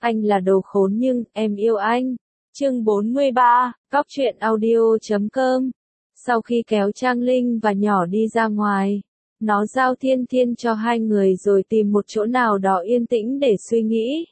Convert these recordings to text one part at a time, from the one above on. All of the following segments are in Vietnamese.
Anh là đồ khốn nhưng em yêu anh. Chương 43, Cóc truyện audio.com. Sau khi kéo Trang Linh và nhỏ đi ra ngoài, nó giao Thiên Thiên cho hai người rồi tìm một chỗ nào đó yên tĩnh để suy nghĩ.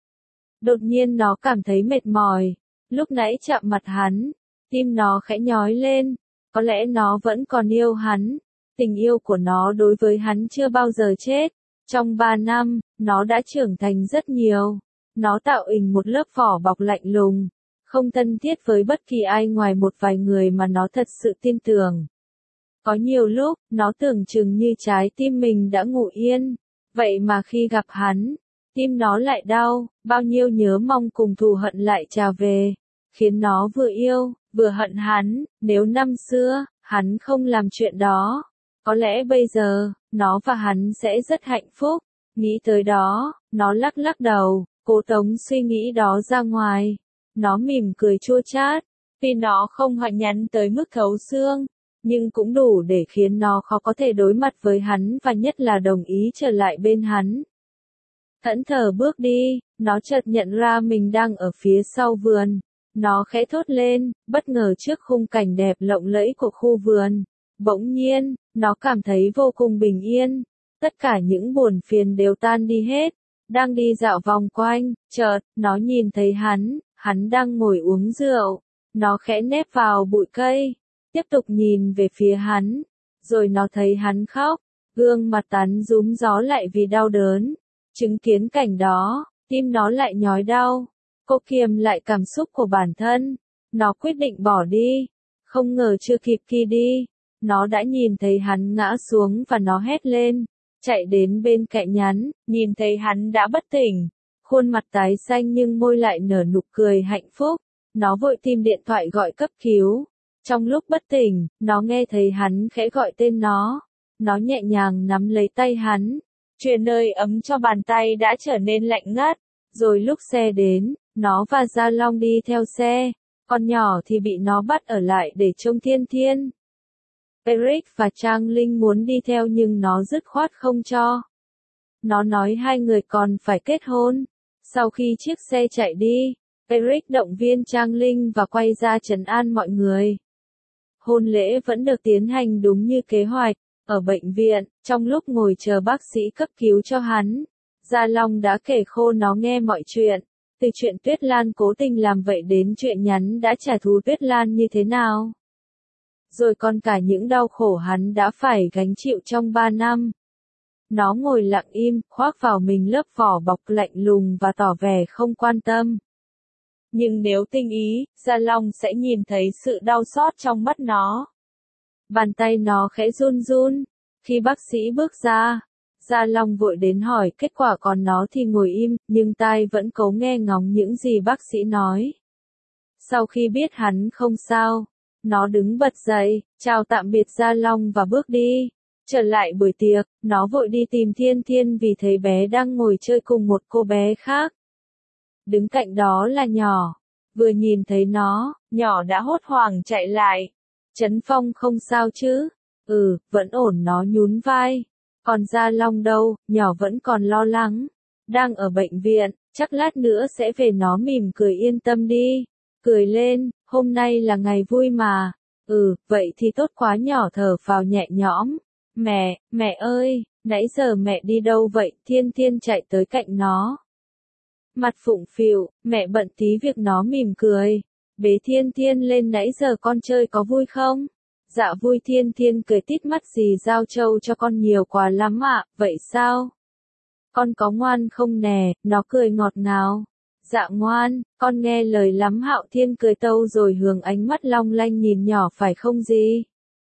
Đột nhiên nó cảm thấy mệt mỏi. Lúc nãy chạm mặt hắn, tim nó khẽ nhói lên. Có lẽ nó vẫn còn yêu hắn. Tình yêu của nó đối với hắn chưa bao giờ chết. Trong 3 năm, nó đã trưởng thành rất nhiều. Nó tạo hình một lớp vỏ bọc lạnh lùng, không thân thiết với bất kỳ ai ngoài một vài người mà nó thật sự tin tưởng. Có nhiều lúc, nó tưởng chừng như trái tim mình đã ngủ yên. Vậy mà khi gặp hắn, tim nó lại đau, bao nhiêu nhớ mong cùng thù hận lại trào về, khiến nó vừa yêu, vừa hận hắn. Nếu năm xưa, hắn không làm chuyện đó, có lẽ bây giờ, nó và hắn sẽ rất hạnh phúc. Nghĩ tới đó, nó lắc lắc đầu, cố tống suy nghĩ đó ra ngoài. Nó mỉm cười chua chát, vì nó không hận nhắn tới mức thấu xương, nhưng cũng đủ để khiến nó khó có thể đối mặt với hắn và nhất là đồng ý trở lại bên hắn. Thẫn thờ bước đi, nó chợt nhận ra mình đang ở phía sau vườn. Nó khẽ thốt lên, bất ngờ trước khung cảnh đẹp lộng lẫy của khu vườn. Bỗng nhiên, nó cảm thấy vô cùng bình yên. Tất cả những buồn phiền đều tan đi hết. Đang đi dạo vòng quanh, chợt, nó nhìn thấy hắn đang ngồi uống rượu. Nó khẽ nép vào bụi cây, tiếp tục nhìn về phía hắn. Rồi nó thấy hắn khóc, gương mặt tắn rúm gió lại vì đau đớn. Chứng kiến cảnh đó, tim nó lại nhói đau. Cô kiềm lại cảm xúc của bản thân. Nó quyết định bỏ đi. Không ngờ chưa kịp khi đi, nó đã nhìn thấy hắn ngã xuống và nó hét lên. Chạy đến bên cạnh hắn, nhìn thấy hắn đã bất tỉnh. Khuôn mặt tái xanh nhưng môi lại nở nụ cười hạnh phúc. Nó vội tìm điện thoại gọi cấp cứu. Trong lúc bất tỉnh, nó nghe thấy hắn khẽ gọi tên nó. Nó nhẹ nhàng nắm lấy tay hắn. Truyền hơi ấm cho bàn tay đã trở nên lạnh ngắt. Rồi lúc xe đến, nó và Gia Long đi theo xe. Con nhỏ thì bị nó bắt ở lại để trông Thiên Thiên. Eric và Trang Linh muốn đi theo nhưng nó dứt khoát không cho. Nó nói hai người còn phải kết hôn. Sau khi chiếc xe chạy đi, Eric động viên Trang Linh và quay ra trấn an mọi người. Hôn lễ vẫn được tiến hành đúng như kế hoạch. Ở bệnh viện, trong lúc ngồi chờ bác sĩ cấp cứu cho hắn, Gia Long đã kể khô nó nghe mọi chuyện. Từ chuyện Tuyết Lan cố tình làm vậy đến chuyện nhắn đã trả thù Tuyết Lan như thế nào. Rồi còn cả những đau khổ hắn đã phải gánh chịu trong 3 năm. Nó ngồi lặng im, khoác vào mình lớp vỏ bọc lạnh lùng và tỏ vẻ không quan tâm. Nhưng nếu tinh ý, Gia Long sẽ nhìn thấy sự đau xót trong mắt nó. Bàn tay nó khẽ run run. Khi bác sĩ bước ra, Gia Long vội đến hỏi kết quả, còn nó thì ngồi im, nhưng tai vẫn cố nghe ngóng những gì bác sĩ nói. Sau khi biết hắn không sao, nó đứng bật dậy, chào tạm biệt Gia Long và bước đi. Trở lại buổi tiệc, nó vội đi tìm Thiên Thiên vì thấy bé đang ngồi chơi cùng một cô bé khác. Đứng cạnh đó là nhỏ. Vừa nhìn thấy nó, nhỏ đã hốt hoảng chạy lại. Trấn Phong không sao chứ? Vẫn ổn, nó nhún vai. Còn Gia Long đâu, nhỏ vẫn còn lo lắng. Đang ở bệnh viện, chắc lát nữa sẽ về, nó mỉm cười, yên tâm đi. Cười lên, hôm nay là ngày vui mà. Vậy thì tốt quá, nhỏ thở phào nhẹ nhõm. Mẹ ơi, nãy giờ mẹ đi đâu vậy? Thiên Thiên chạy tới cạnh nó. Mặt phụng phịu, mẹ bận tí việc, nó mỉm cười. Bế Thiên Thiên lên, nãy giờ con chơi có vui không? Dạ vui. Thiên Thiên cười tít mắt, dì giao trâu cho con nhiều quá lắm ạ. Vậy sao? Con có ngoan không nè? Nó cười ngọt ngào. Dạ ngoan, con nghe lời lắm. Hạo Thiên cười tâu rồi hướng ánh mắt long lanh nhìn nhỏ, phải không gì?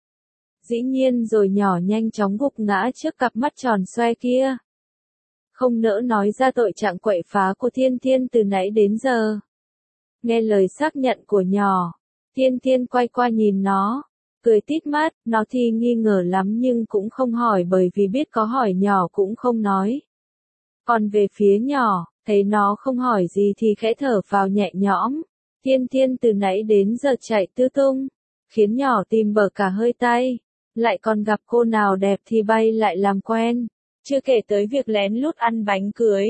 Dĩ nhiên rồi. Nhỏ nhanh chóng gục ngã trước cặp mắt tròn xoe kia. Không nỡ nói ra tội trạng quậy phá của Thiên Thiên từ nãy đến giờ. Nghe lời xác nhận của nhỏ, Thiên Thiên quay qua nhìn nó, cười tít mắt. Nó thì nghi ngờ lắm nhưng cũng không hỏi, bởi vì biết có hỏi nhỏ cũng không nói. Còn về phía nhỏ, thấy nó không hỏi gì thì khẽ thở phào nhẹ nhõm. Thiên Thiên từ nãy đến giờ chạy tứ tung, khiến nhỏ tìm bở cả hơi tay. Lại còn gặp cô nào đẹp thì bay lại làm quen. Chưa kể tới việc lén lút ăn bánh cưới.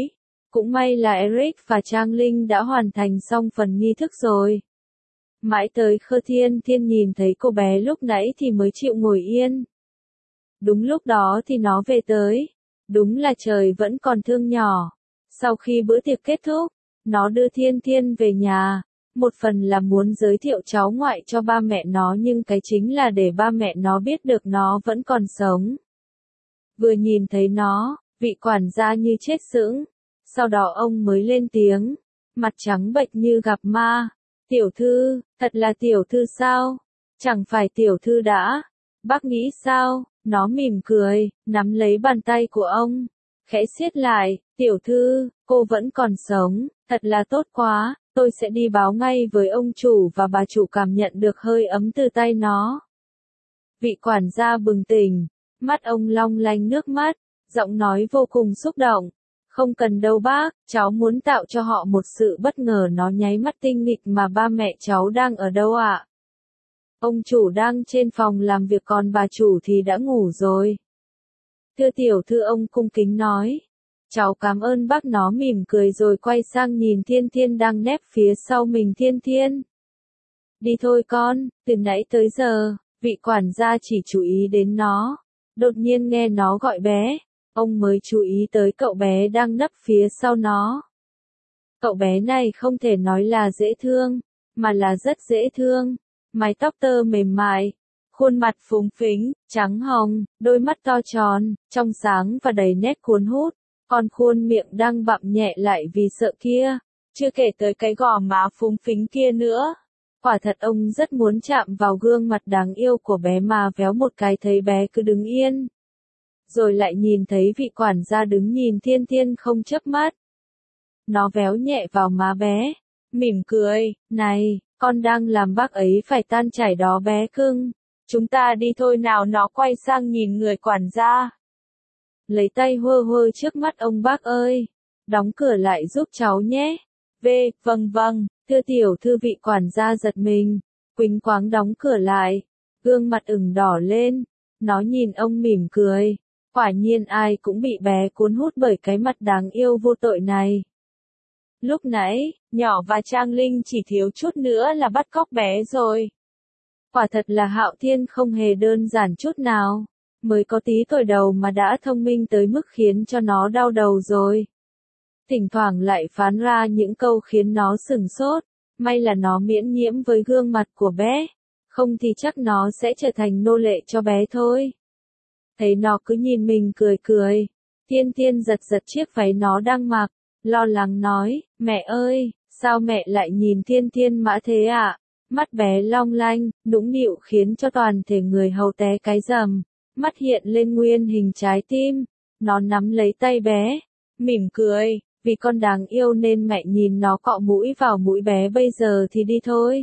Cũng may là Eric và Trang Linh đã hoàn thành xong phần nghi thức rồi. Mãi tới Khơ Thiên Thiên nhìn thấy cô bé lúc nãy thì mới chịu ngồi yên. Đúng lúc đó thì nó về tới. Đúng là trời vẫn còn thương nhỏ. Sau khi bữa tiệc kết thúc, nó đưa Thiên Thiên về nhà. Một phần là muốn giới thiệu cháu ngoại cho ba mẹ nó, nhưng cái chính là để ba mẹ nó biết được nó vẫn còn sống. Vừa nhìn thấy nó, vị quản gia như chết sững. Sau đó ông mới lên tiếng, mặt trắng bệch như gặp ma. Tiểu thư, thật là tiểu thư sao? Chẳng phải tiểu thư đã. Bác nghĩ sao? Nó mỉm cười, nắm lấy bàn tay của ông. Khẽ siết lại, tiểu thư, cô vẫn còn sống, thật là tốt quá, tôi sẽ đi báo ngay với ông chủ và bà chủ cảm nhận được hơi ấm từ tay nó. Vị quản gia bừng tỉnh, mắt ông long lanh nước mắt, giọng nói vô cùng xúc động. Không cần đâu bác, cháu muốn tạo cho họ một sự bất ngờ. Nó nháy mắt tinh nghịch, mà ba mẹ cháu đang ở đâu ạ? Ông chủ đang trên phòng làm việc, còn bà chủ thì đã ngủ rồi. Thưa tiểu thư, ông cung kính nói. Cháu cảm ơn bác. Nó mỉm cười rồi quay sang nhìn Thiên Thiên đang nép phía sau mình. Thiên Thiên, đi thôi con, từ nãy tới giờ, vị quản gia chỉ chú ý đến nó. Đột nhiên nghe nó gọi bé, ông mới chú ý tới cậu bé đang nấp phía sau nó. Cậu bé này không thể nói là dễ thương, mà là rất dễ thương. Mái tóc tơ mềm mại, khuôn mặt phúng phính, trắng hồng, đôi mắt to tròn, trong sáng và đầy nét cuốn hút, còn khuôn miệng đang bặm nhẹ lại vì sợ kia, chưa kể tới cái gò má phúng phính kia nữa. Quả thật ông rất muốn chạm vào gương mặt đáng yêu của bé, mà véo một cái thấy bé cứ đứng yên. Rồi lại nhìn thấy vị quản gia đứng nhìn Thiên Thiên không chớp mắt. Nó véo nhẹ vào má bé, mỉm cười, này, con đang làm bác ấy phải tan chảy đó bé cưng. Chúng ta đi thôi nào. Nó quay sang nhìn người quản gia. Lấy tay hơ hơ trước mắt ông. Bác ơi, đóng cửa lại giúp cháu nhé. Vâng vâng, thưa tiểu thư. Vị quản gia giật mình, quỳnh quáng đóng cửa lại, gương mặt ửng đỏ lên. Nó nhìn ông mỉm cười. Quả nhiên ai cũng bị bé cuốn hút bởi cái mặt đáng yêu vô tội này. Lúc nãy, nhỏ và Trang Linh chỉ thiếu chút nữa là bắt cóc bé rồi. Quả thật là Hạo Thiên không hề đơn giản chút nào. Mới có tí tuổi đầu mà đã thông minh tới mức khiến cho nó đau đầu rồi. Thỉnh thoảng lại phán ra những câu khiến nó sửng sốt. May là nó miễn nhiễm với gương mặt của bé. Không thì chắc nó sẽ trở thành nô lệ cho bé thôi. Thấy nó cứ nhìn mình cười cười, Thiên Thiên giật giật chiếc váy nó đang mặc, lo lắng nói, mẹ ơi, sao mẹ lại nhìn Thiên Thiên mã thế ạ? Mắt bé long lanh, nũng nịu khiến cho toàn thể người hầu té cái rầm, mắt hiện lên nguyên hình trái tim. Nó nắm lấy tay bé, mỉm cười, vì con đáng yêu nên mẹ nhìn nó cọ mũi vào mũi bé. Bây giờ thì đi thôi.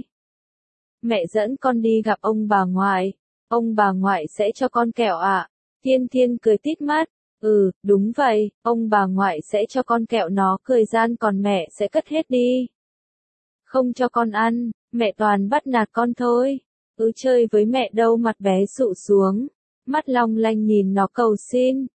Mẹ dẫn con đi gặp ông bà ngoại. Ông bà ngoại sẽ cho con kẹo ạ. Thiên Thiên cười tít mắt. Ừ, đúng vậy, ông bà ngoại sẽ cho con kẹo. Nó cười gian, còn mẹ sẽ cất hết đi. Không cho con ăn, mẹ toàn bắt nạt con thôi. Chơi với mẹ đâu. Mặt bé sụ xuống, mắt long lanh nhìn nó cầu xin.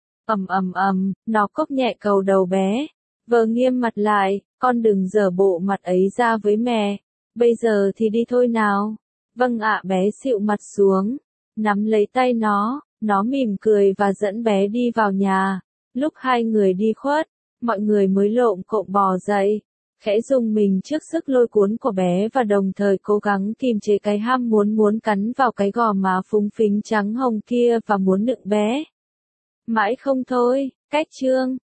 Nó cốc nhẹ cầu đầu bé. Vờ nghiêm mặt lại, con đừng giở bộ mặt ấy ra với mẹ. Bây giờ thì đi thôi nào. Vâng ạ. Bé xịu mặt xuống, nắm lấy tay nó mỉm cười và dẫn bé đi vào nhà. Lúc hai người đi khuất, mọi người mới lộm cộm bò dậy, khẽ rùng mình trước sức lôi cuốn của bé và đồng thời cố gắng kìm chế cái ham muốn cắn vào cái gò má phúng phính trắng hồng kia và muốn nựng bé. Mãi không thôi, cách chương